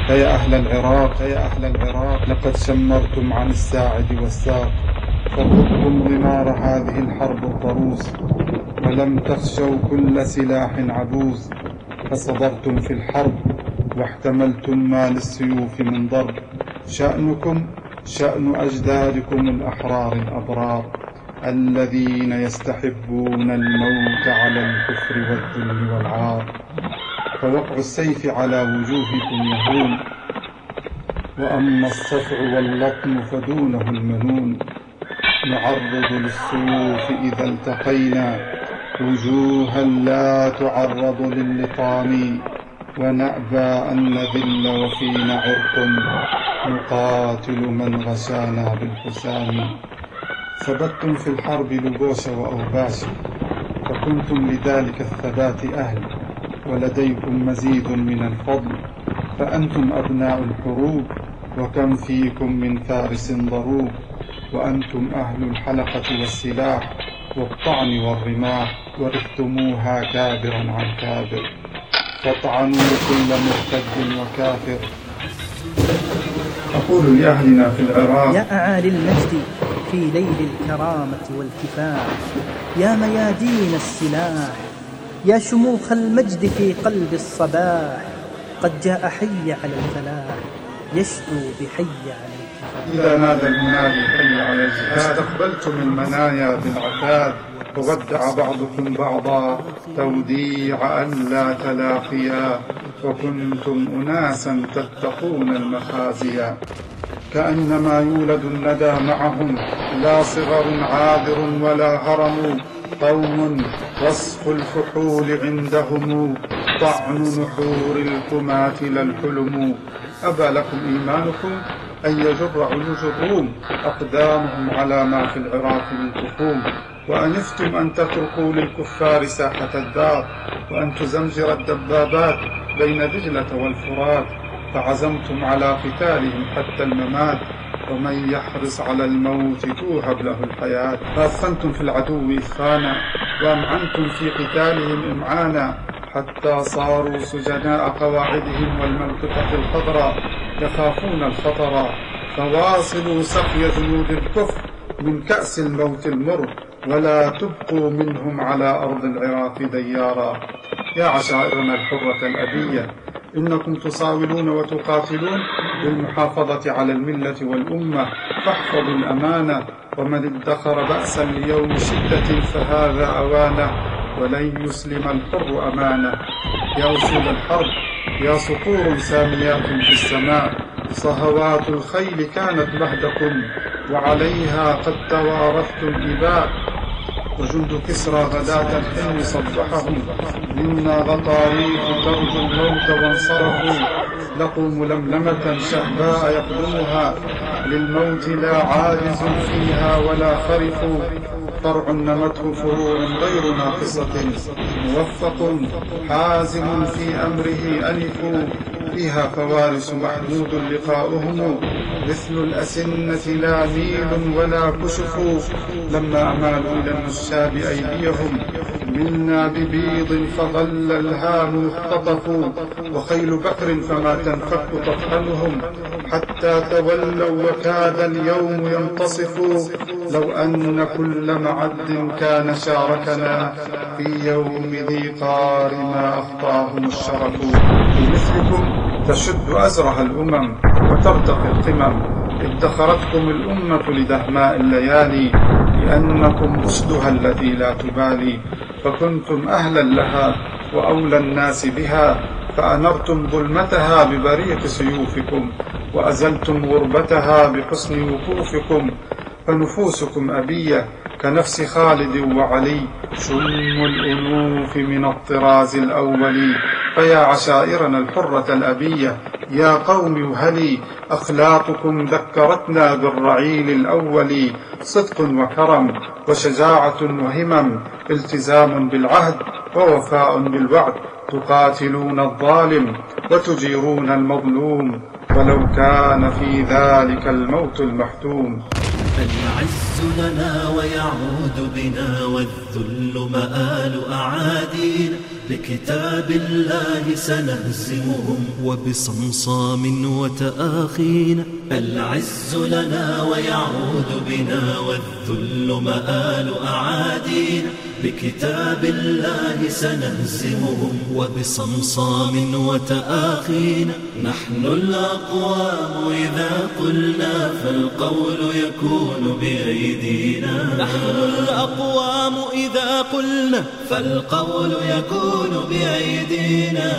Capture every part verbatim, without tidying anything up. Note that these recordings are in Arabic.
فيا أهل العراق فيا أهل العراق لقد شمرتم عن الساعد والساق، فرقتم ضمار هذه الحرب الضروس، ولم تخشوا كل سلاح عبوس، فصبرتم في الحرب واحتملتم ما للسيوف من ضرب. شأنكم شأن أجدادكم الأحرار الأبرار، الذين يستحبون الموت على الكفر والذل والعار. فوقع السيف على وجوهكم يهون، وأما الصفع واللطم فدونه المنون. نعرض للسيوف إذا التقينا وجوها لا تعرض للطام، ونأبى أن نذل وفينا عرق نقاتل من غشانا بالحسام. ثبتتم في الحرب لبوش وأوباش، فكنتم لذلك الثبات أهل، ولديكم مزيد من الفضل، فأنتم أبناء الحروب، وكم فيكم من فارس ضروب. وأنتم أهل الحلقة والسلاح والطعن والرماح، ورثتموها كابرا عن كابر، فاطعنوا كل مرتد وكافر. أقول لأهلنا في العراق: يا أعالي المجد في ليل الكرامة والكفاح، يا ميادين السلاح، يا شموخ المجد في قلب الصباح، قد جاء حي على الفلاح يشدو بحي على الكفاح. إذا نادى المنادي حي على الجهاد، استقبلتم المنايا بالعتاد، وودع بعضكم بعضا توديع أن لا تلاقيا، وكنتم أناسا تتقون المخازيا. كأنما يولد الندى معهم، لا صغر عاذر ولا هرم، قوم وصف الفحول عندهم، طعن نحور الكمات لا الحلم. أبى لكم إيمانكم أن يجر علوج الروم أقدامهم على ما في العراق من تخوم، وأنفتم أن تتركوا للكفار ساحة الدار، وأن تزمجر الدبابات بين دجلة والفرات، فعزمتم على قتالهم حتى الممات، ومن يحرص على الموت توهب له الحياة. فأثخنتم في العدو إثخانا، وأمعنتم في قتالهم إمعانا، حتى صاروا سجناء قواعدهم والمنطقة الخضراء، يخافون الخطر. فواصلوا سقي جنود الكفر من كأس الموت المر، ولا تبقوا منهم على أرض العراق ديارا. يا عشائرنا الحرة الأبية، إنكم تصاولون وتقاتلون بالمحافظة على الملة والأمة، فاحفظوا الأمانة، ومن ادخر بأسا ليوم شدة فهذا أوانه، ولن يسلم الحر أمانه. يا أسود الحرب، يا صقور ساميات في السماء، صهوات الخيل كانت مهدكم، وعليها قد توارثتم إباء. وجند كسرى غداة الحلم صبحهم، منا غطاريف ترجو الموت وانصرفوا، لقوا ململمة شهباء يقدمها، للموت لا عاجز فيها ولا خرف. فرع نمته فروع غير ناقصة، موفق حازم في أمره أنف، فيها فوارس محمود لقاؤهم، مثل الأسنة لا ميل ولا كشف. لما أمالوا إلى النشاب أيديهم، منا ببيض فظل الهام مختطف، وخيل بكر فما تنفك تطحنهم، حتى تولوا وكاد اليوم ينتصف. لو أن كل معد كان شاركنا في يوم ذي قار ما أخطاهم الشرف. بمثلكم تشد أزرها الأمم وترتقي القمم، ادخرتكم الأمة لدهماء الليالي، لأنكم أسدها التي لا تبالي، فكنتم أهلا لها وأولى الناس بها، فأنرتم ظلمتها ببريق سيوفكم، وأزلتم غربتها بحسن وقوفكم. فنفوسكم أبية كنفس خالد وعلي، شم الأنوف من الطراز الأول. فيا عشائرنا الحرة الأبية، يا قوم وهلي، أخلاقكم ذكرتنا بالرعيل الأول، صدق وكرم وشجاعة وهمم، التزام بالعهد ووفاء بالوعد، تقاتلون الظالم وتجيرون المظلوم، ولو كان في ذلك الموت المحتوم. العز لنا ويعود بنا والذل مآل أعادينا، بكتاب الله سنهزمهم وبصمصام وتآخينا. العز لنا ويعود بنا والذل مآل أعادينا، بكتاب الله سنهزمهم وبصمصام وتآخينا. نحن الأقوام إذا قلنا فالقول يكون بأيدينا، نحن الأقوام إذا قلنا فالقول يكون بأيدينا.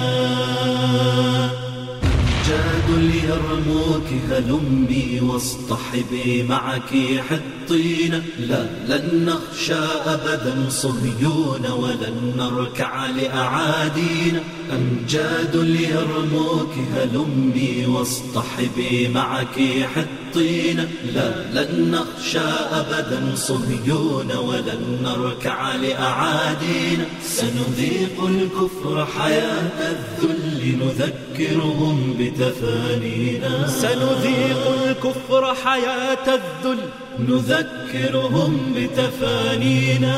أمجاد اليرموك هلمي واصطحبي معك حطينا، لا لن نخشى أبدا صهيون ولن نركع لأعادينا. أمجاد اليرموك هلمي واصطحبي معك حطينا، لا لن نخشى أبدا صهيون ولن نركع لأعادينا. سنذيق الكفر حياة الذل نذكرهم بتفانينا، سنذيق الكفر حياة الذل نذكرهم بتفانينا.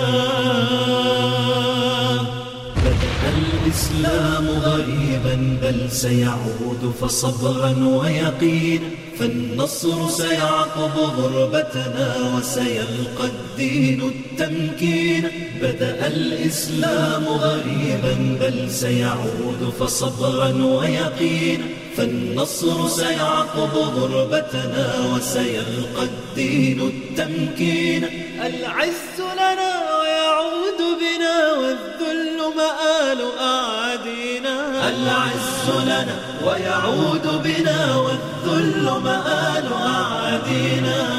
بدأ الإسلام غريبا بل سيعود فصبرا ويقينا، فالنصر سيعقب غربتنا وسيلقى الدين التمكين. بدأ الإسلام غريبا بل سيعود فصبرا ويقينا، فالنصر سيعقب غربتنا وسيلقى الدين التمكين. العز لنا ويعود بنا والذل مآل أعادينا، العز لنا ويعود بنا والذل مآل أعادينا.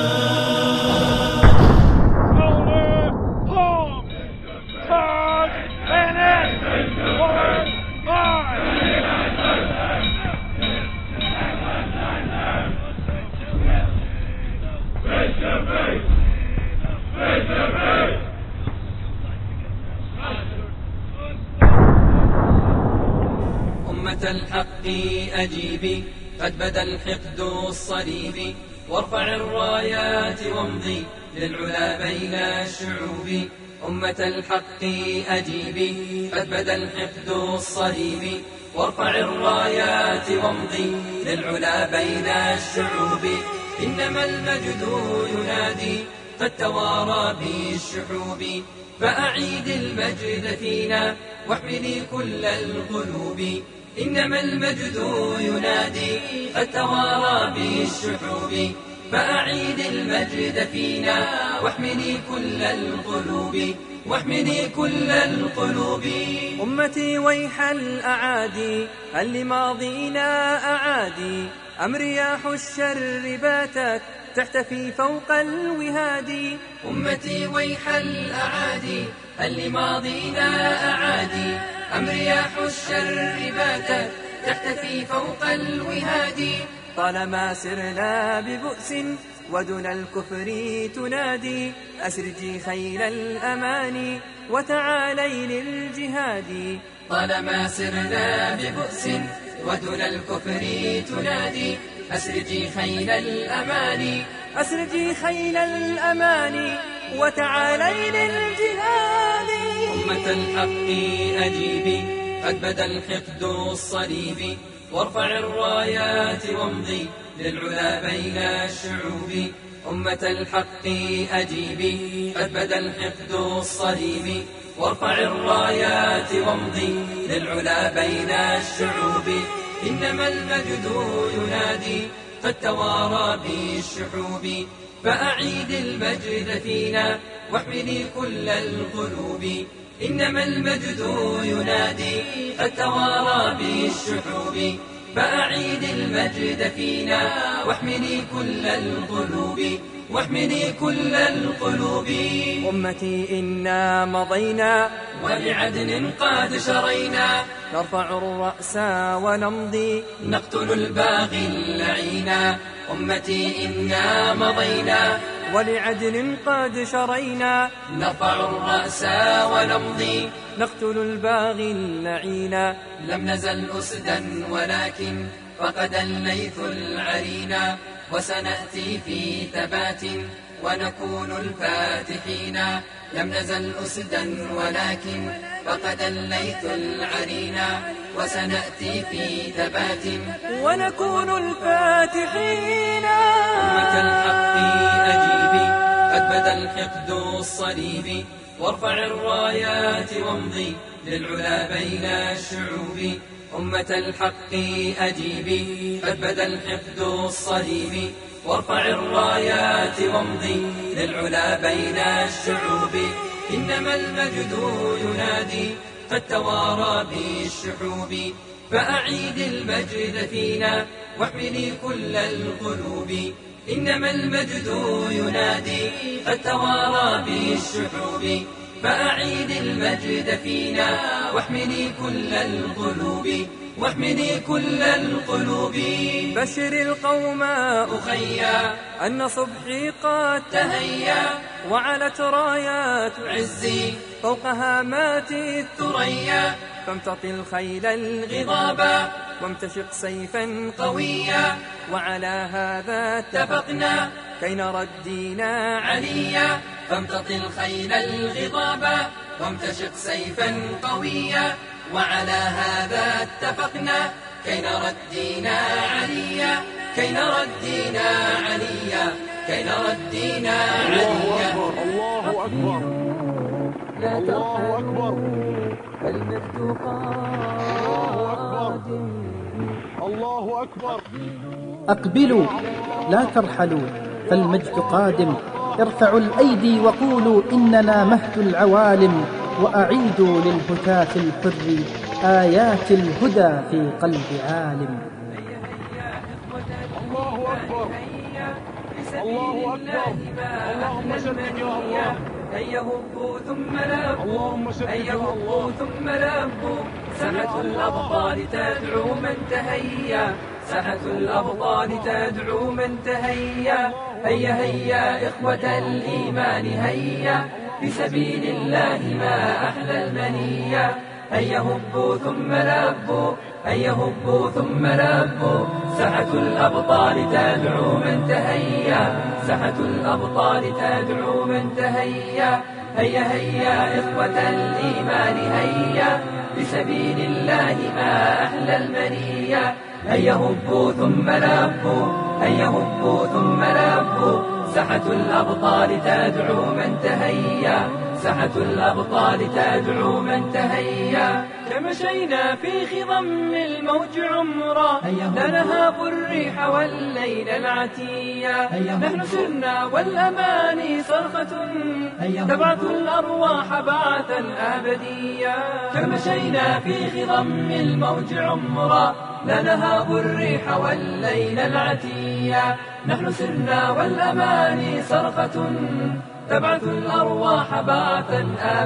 أمة الحق أجيبي، قد بدا الحقد الصليبي، وارفع الرايات وامضي للعلا بين الشعوب. أمة الحق أجيبي، قد بدا الحقد الصليبي، وارفع الرايات وامضي للعلا بين الشعوب. إنما المجد ينادي قد توارى بالشحوب، فأعيد المجد فينا واحملي كل القلوب. إنما المجد ينادي قد توارى بالشحوب، فأعيد المجد فينا واحملي كل القلوب، واحملي كل القلوب. أمتي ويح الأعادي، هل لماضينا أعادي؟ أم رياح الشر باتت تحتفي فوق الوهاد؟ أمتي ويح الأعادي، هل لماضينا أعادي؟ أم رياح الشر باتت تحتفي فوق الوهاد؟ طالما سرنا ببؤس ودون الكفر تنادي، أسرجي خيل الأمان وتعالي للجهاد. طالما سرنا ببؤس ودون الكفر تنادي، أسرجي خيل الأمان أسرجي خيل الأمان وتعالي للجهاد. أمة الحق أجيبي، قد بدا الحقد الصليبي، وارفع الرايات وامضي للعلا بين الشعوب. أمة الحق أجيبي، قد بدا الحقد الصليبي، وارفع الرايات وامضي للعلا بين الشعوب. إنما المجد ينادي قد توارى بالشحوب، فأعيد المجد فينا واحملي كل القلوب. إنما المجد ينادي قد توارى بالشحوب، فأعيد المجد فينا واحملي كل القلوب، واحملي كل القلوب. أمتي إنا مضينا ولعدن قد شرينا، نرفع الرأس ونمضي نقتل الباغي اللعينا. أمتي إنا مضينا ولعدن قد شرينا، نرفع الرأس ونمضي نقتل الباغي اللعينا. لم نزل أسدا ولكن فقد الليث العرينا، وسنأتي في ثبات ونكون الفاتحين. لم نزل أسدا ولكن فقد الليث العرينا، وسنأتي في ثبات ونكون الفاتحين. أمة الحق أجيبي، قد بدا الحقد الصليبي، وارفع الرايات وامضي للعلا بين الشعوب. أمة الحق أجيبي، قد بدا الحقد الصليبي، وارفع الرايات وامضي للعلا بين الشعوب. إنما المجد ينادي قد توارى بالشحوب، فأعيد المجد فينا واحملي كل القلوب. إنما المجد ينادي قد توارى بالشحوب، فأعيد المجد فينا واحملي كل القلوب، واحملي كل القلوب. بشر القوم أخيا أن صبحي قد تهيا، وعلت رايات عزي فوق هامات الثريا. فامتطي الخيل الغضابا غضابا وامتشق سيفا قويا، وعلى هذا اتفقنا كي نرى الدين عليا. فامتطي الخيل الغضابا وامتشق سيفا قويا، وعلى هذا اتفقنا كي نرى الدين عليا، كي نرى الدين عليا، كي نرى الدين عليا. الله أكبر، الله أكبر، المجد قادم. الله أكبر. أقبلوا لا ترحلوا فالمجد قادم، ارفعوا الأيدي وقولوا إننا مهد العوالم، وأعيدوا للهتاف الحر آيات الهدى في قلب عالم. الله أكبر، الله أكبر. اللهم سدد يا الله، هيا هبوا ثم لبوا، اللهم سدد هيا يا هبوا الله. ثم لبوا. ساحة الأبطال تدعو من تهيا، ساحة الأبطال تدعو من تهيا. هيا هيا إخوة الإيمان هيا، في سبيل الله ما أحلى المنية. هيا هبوا ثم لبوا، هيا هبوا ثم لبوا. ساحة الأبطال تدعو من تهيا، ساحة الأبطال تدعو من تهيا. هيا هيا إخوة الإيمان هيا، في سبيل الله ما أحلى المنية. هيا هبوا ثم لبوا، هيا هبوا ثم لبوا. ساحة الأبطال تدعو من تهيا، ساحة الأبطال تدعو من تهيا. كمشينا في خضم الموج عمرا، لا نهاب الريح والليل العتيا. نحن سرنا والأماني صرخة، تبعث الأرواح بعثا أبديا. كمشينا في خضم الموج عمرا، لا نهاب الريح والليل العتيا. نحن سرنا والأماني صرخة، تبعث الأرواح بعثا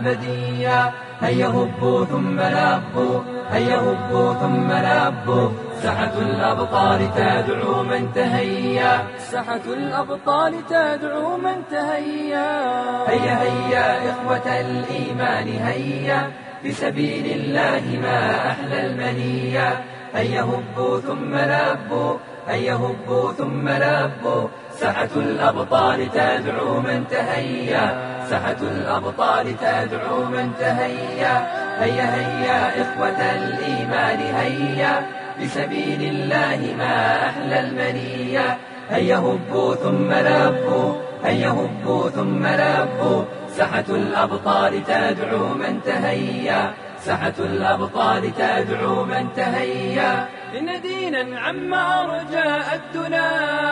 أبديا. هيا هبوا ثم لبوا، هيا هبوا ثم لبوا. ساحة الأبطال تدعو من تهيا، ساحة الأبطال تدعو من تهيا. هيا هيا إخوة الإيمان هيا، في سبيل الله ما أحلى المنية. هيا هبوا ثم لبوا، هيا هبوا ثم لبوا. ساحة الأبطال تدعو من تهيا، ساحة الأبطال تدعو من تهيا. هيا هيا إخوة الإيمان هيا، في سبيل الله ما أحلى المنية. هيا هبوا ثم لبوا، هيا هبوا ثم لبوا. ساحة الأبطال تدعو من تهيا، ساحة الأبطال تدعو من تهيا. إن دينا عم أرجاء الدنا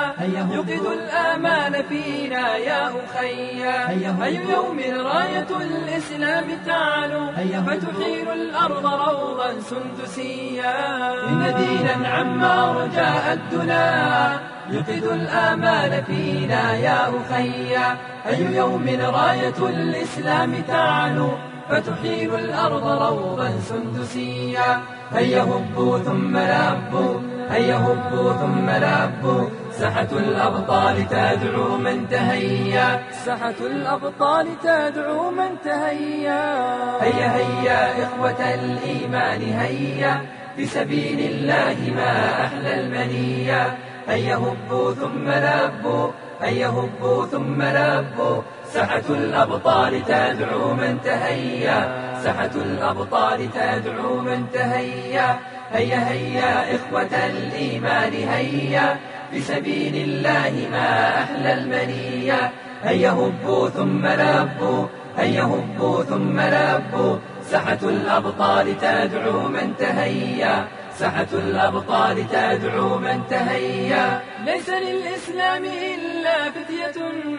يوقظ الآمال فينا يا أخيا. أي يوم راية الإسلام تعلو، فتحيل الأرض روضا سندسيا. إن دينا عم أرجاء الدنا يوقظ الآمال فينا يا أخيا. أي يوم راية الإسلام تعلو، فتحيل الأرض روضا سندسيا. هيا هبوا ثم لبوا، هيا هبوا ثم لبوا. ساحة الأبطال تدعو من تهيا، ساحة الأبطال تدعو من تهيا. هيا هيا إخوة الإيمان هيا، في سبيل الله ما أحلى المنية. هيا هبوا ثم لبوا، هيا هبوا ثم لبوا، ساحة الأبطال تدعو من تهيا، ساحة الأبطال تدعو من تهيا. هيا هيا إخوة الإيمان هيا، في سبيل الله ما أحلى المنية. هيا هبوا ثم لبوا، هيا هبوا ثم لبوا، ساحة الأبطال تدعو من تهيا، ساحة الأبطال تدعو من تهيا. ليس للإسلام إلا فتية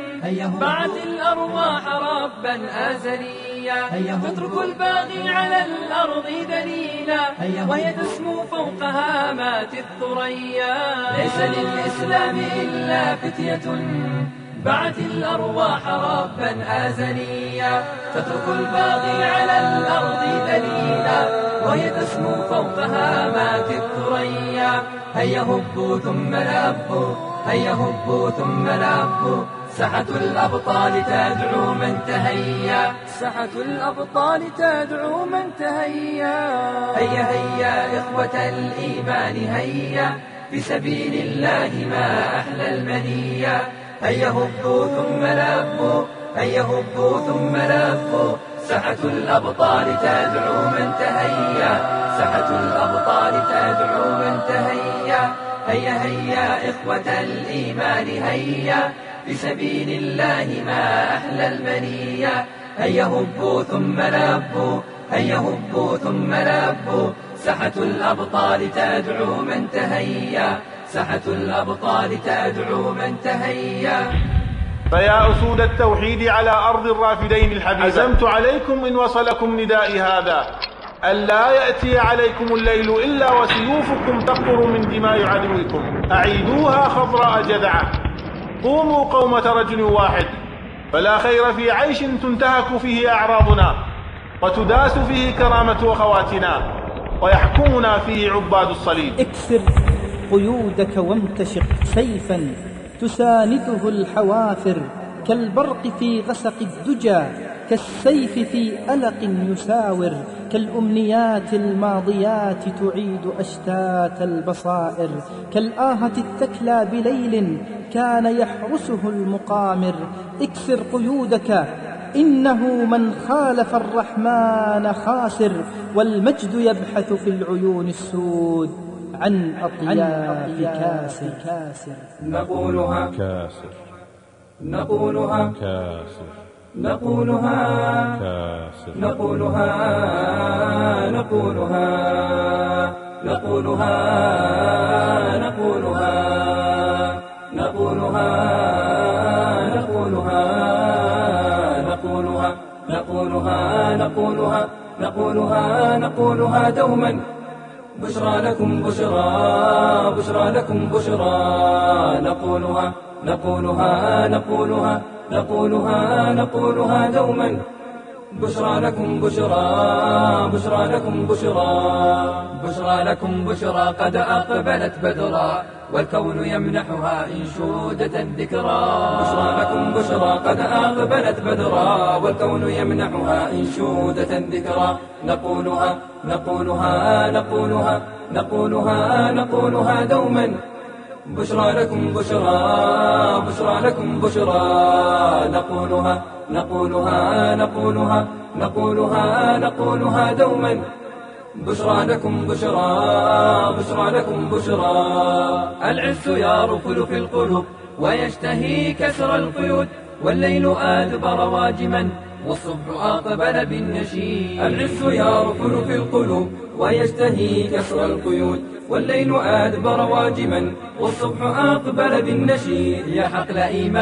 بعت الأرواح ربا أزليا، تترك الباغي على الأرض دليلا، وهي تسمو فوق هامات الثريا. ليس للإسلام إلا فتية بعت الأرواح ربا أزليا، تترك الباغي على الأرض دليلا، وهي تسمو فوق هامات الثريا. هيا هبوا ثم لبوا، هيا هبوا ثم لبوا، ساحة الأبطال تدعو من تهيا، ساحة الأبطال تدعو من تهيا. هيا هيا إخوة الإيمان هيا، في سبيل الله ما أحلى المنية. هيا هبوا ثم لبوا، هيا هبوا ثم لبوا، ساحة الأبطال تدعو من تهيا، ساحة الأبطال تدعو من تهيا. هيا هيا إخوة الإيمان هيا، في سبيل الله ما أحلى المنية. هيا هبوا ثم لبوا، هيا هبوا ثم لبوا، ساحة الأبطال تدعو من تهيا، ساحة الأبطال تدعو من تهيا. فيا أسود التوحيد على أرض الرافدين الحبيبة، عزمت عليكم إن وصلكم ندائي هذا، ألا يأتي عليكم الليل إلا وسيوفكم تقطر من دماء عدوكم. أعيدوها خضراء جذعة، قوموا قومة رجل واحد، فلا خير في عيش تنتهك فيه أعراضنا، وتداس فيه كرامة أخواتنا، ويحكمنا فيه عباد الصليب. اكسر قيودك وامتشق سيفا تسانده الحوافر، كالبرق في غسق الدجى، كالسيف في ألق يساور، كالأمنيات الماضيات تعيد أشتات البصائر، كالآهة التكلى بليل كان يحرسه المقامر. اكسر قيودك، إنه من خالف الرحمن خاسر، والمجد يبحث في العيون السود عن أطياف كاسر. كاسر نقولها كاسر، نقولها كاسر، نقولها كاسر، نقولها نقولها نقولها نقولها نقولها نقولها نقولها نقولها نقولها نقولها نقولها دوما. بشرى لكم بشرى، بشرى لكم بشرى، نقولها نقولها نقولها نقولها نقولها دوما. بشرى لكم بشرى، بشرى لكم بشرى، بشرى لكم بشرى قد أقبلت بدرا، والكون يمنحها إنشودة ذكرى. بشرى لكم بشرى قد أقبلت بدرا، والكون يمنحها إنشودة ذكرى. نقولها نقولها نقولها نقولها نقولها دوما. بشرى لكم بشرى، بشرى لكم بشرى، نقولها نقولها نقولها نقولها نقولها دوما. بشرى لكم بشرى، بشرى لكم بشرى. العز يرفل في القلوب ويشتهي كسر القيود، والليل أدبر واجما والصبح أقبل بالنشيد. العز يرفل في القلوب ويشتهي كسر القيود، والليل أدبر واجما والصبح أقبل بالنشيد. يا حقل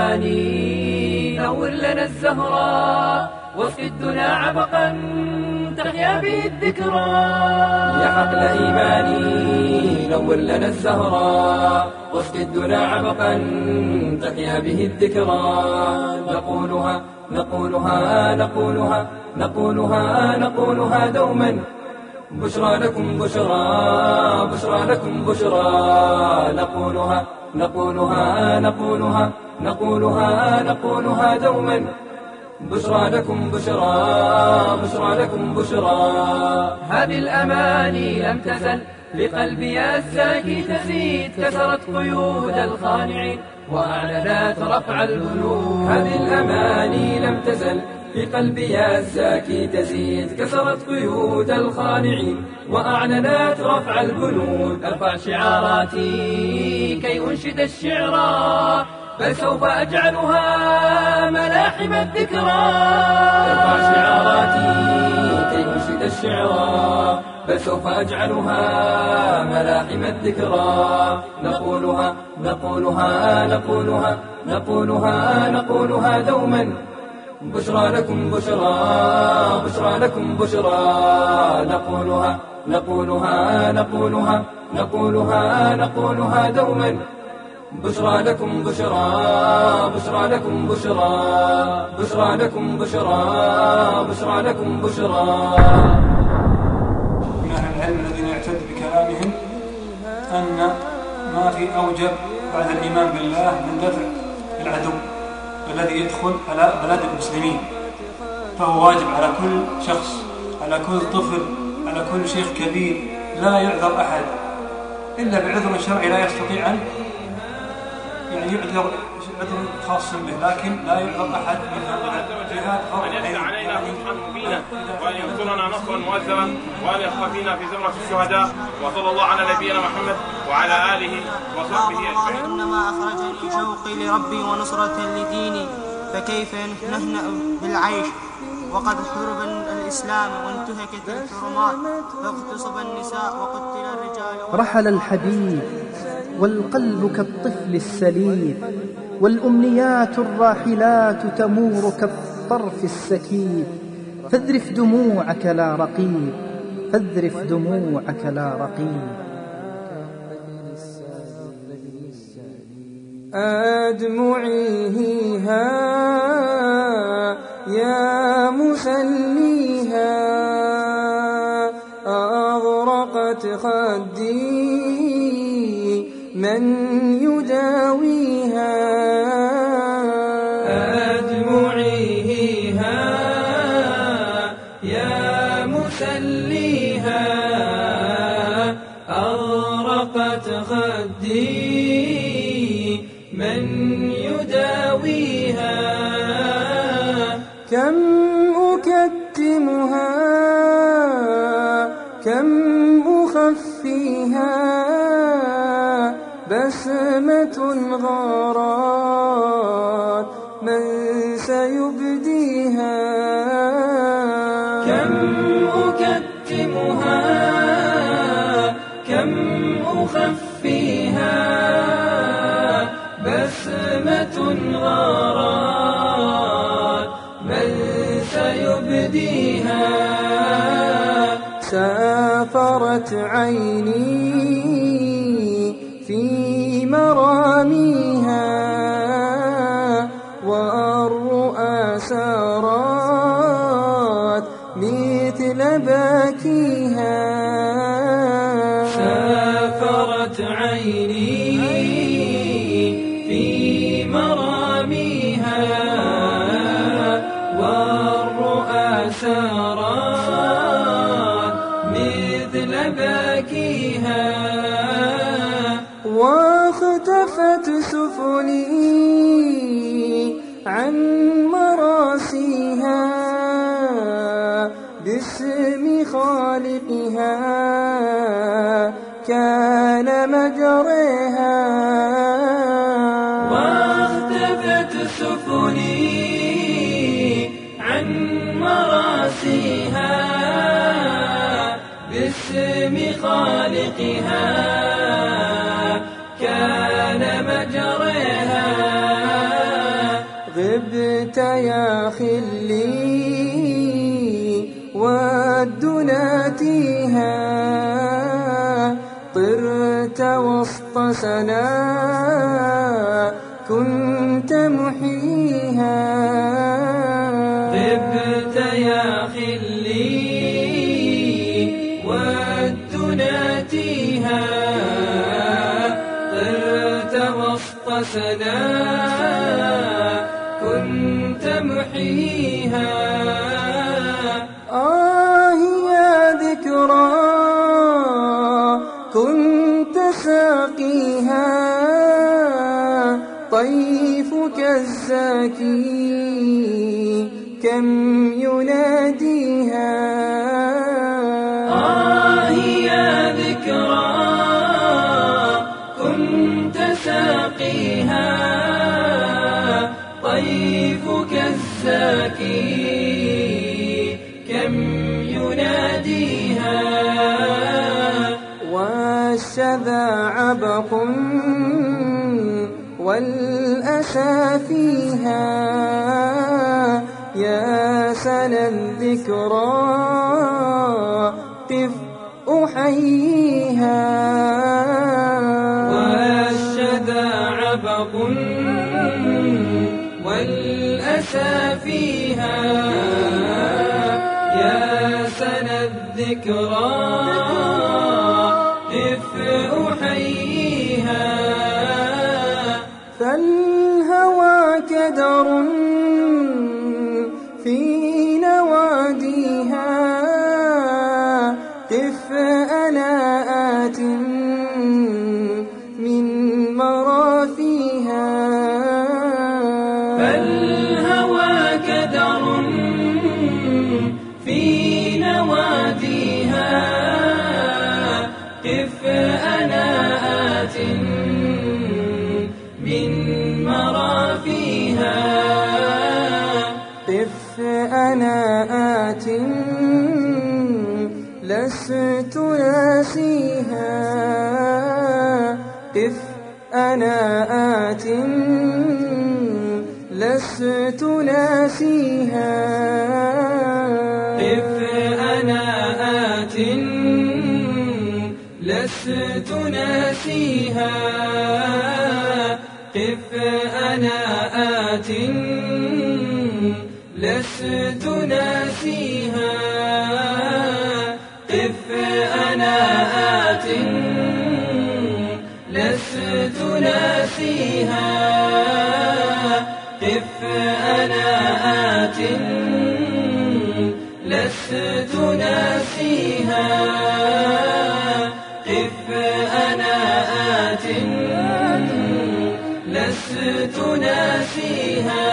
إيماني نور لنا الزهراء، واسقي الدنا عبقا تحيا به الذكرى. يا حقل إيماني نور لنا الزهراء، واسقي الدنا عبقا تحيا به الذكرى. نقولها نقولها نقولها نقولها نقولها دوما. بشرى لكم بشرى، بشرى لكم بشرى، نقولها نقولها نقولها نقولها نقولها دوما. بشرى لكم بشرى، بشرى لكم بشرى. هذه الأماني لم تزل لقلبي الزاكي تزيد كسرت قيود الخانعين وأعلنت رفع البنود. هذه الأماني لم تزل لقلبي الزاكي تزيد كسرت قيود الخانعين وأعلنت رفع البنود. أرفع شعاراتي كي أنشد الشعر بل سوف أجعلها ملاحم الذكرى. أرفع شعاراتي كي أنشد الشعر بل سوف أجعلها ملاحم الذكرى. نقولها نقولها نقولها نقولها نقولها دوما بشرى لكم بشرى بشرى لكم بشرى. نقولها نقولها نقولها نقولها نقولها دوما بشرى لكم بشرى بشرى لكم بشرى بشرى لكم بشرى بشرى لكم بشرى. من أهل العلم الذين يعتد بكلامهم أن ما في أوجب بعد الإيمان بالله من دفع العدو الذي يدخل على بلاد المسلمين، فهو واجب على كل شخص، على كل طفل، على كل شيخ كبير، لا يعذر أحد إلا بعذر شرعي لا يستطيع أن يعني يعذر عذر خاص به، لكن لا يعذر أحد من هذا الجهاد أن يدخل علينا فتحا مبينا وأن ينصرنا نصرا مؤزرا وأن يخفينا في زمرة الشهداء. وصلى الله على نبينا محمد وعلى آله وصحبه أجمعين. إنما أخرجني شوقي لربي ونصرة لديني، فكيف نهنأ بالعيش وقد حرب الإسلام وانتهكت الحرمات واغتصب النساء وقتل الرجال. رحل الحبيب والقلب كالطفل السليم والأمنيات الراحلات تمور كالطرف السكيب. فاذرف دموعك لا رقيب فاذرف دموعك لا رقيب. أدمعي ها يا مسليها أغرقت خدي من يداويها. أدمعي ها يا مسليها أغرقت خدي من يداويها. كم أكتمها كم أخفيها بسمة غارات من سيبديها. كم أكتمها كم أخفيها بسمة غارات من سيبديها. سافرت عيني في مراميها والرؤى سارت مثل باكيها. سافرت عيني في مراميها والرؤى سارت مثل باكيها. واختفت سفني عن مراسيها باسم خالقها كان مجريها. واختفت سفني عن مراسيها باسم خالقها كان مجريها. غبت يا خلي ودناتيها طرت وسط سنا كنت محيها. غبت يا خلي ودناتيها طرت وسط سنا كنت محيها. آه يا ذكرى طيفك الزاكي كم يناديها. آه يا ذكرى كنت ساقيها، طيفك الزاكي كم يناديها. والشذا عبق والأسى فيها، يا سنا الذكرى قف أحييها. والشذا عبق والأسى فيها، يا سنا الذكرى قف أحييها. فالهوى كدر في نواديها، قف ألاءات من مرافيها. فالهوى كدر في نواديها، قف ألاءات من مرافيها. قف أناءات لست ناسيها، قف أناءات لست ناسيها. قف أناءات لست ناسيها، قف أناءات لست ناسيها. قف أناءات لست ناسيها، قف أناءات لست ناسيها. قف أناءات لست ناسيها،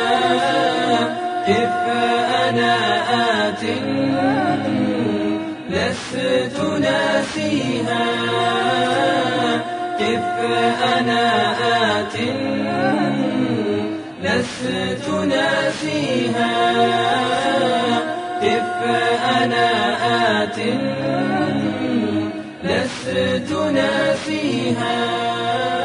قف أناءات لست ناسيها. قف أناءات لست ناسيها، قف أناءات لست ناسيها.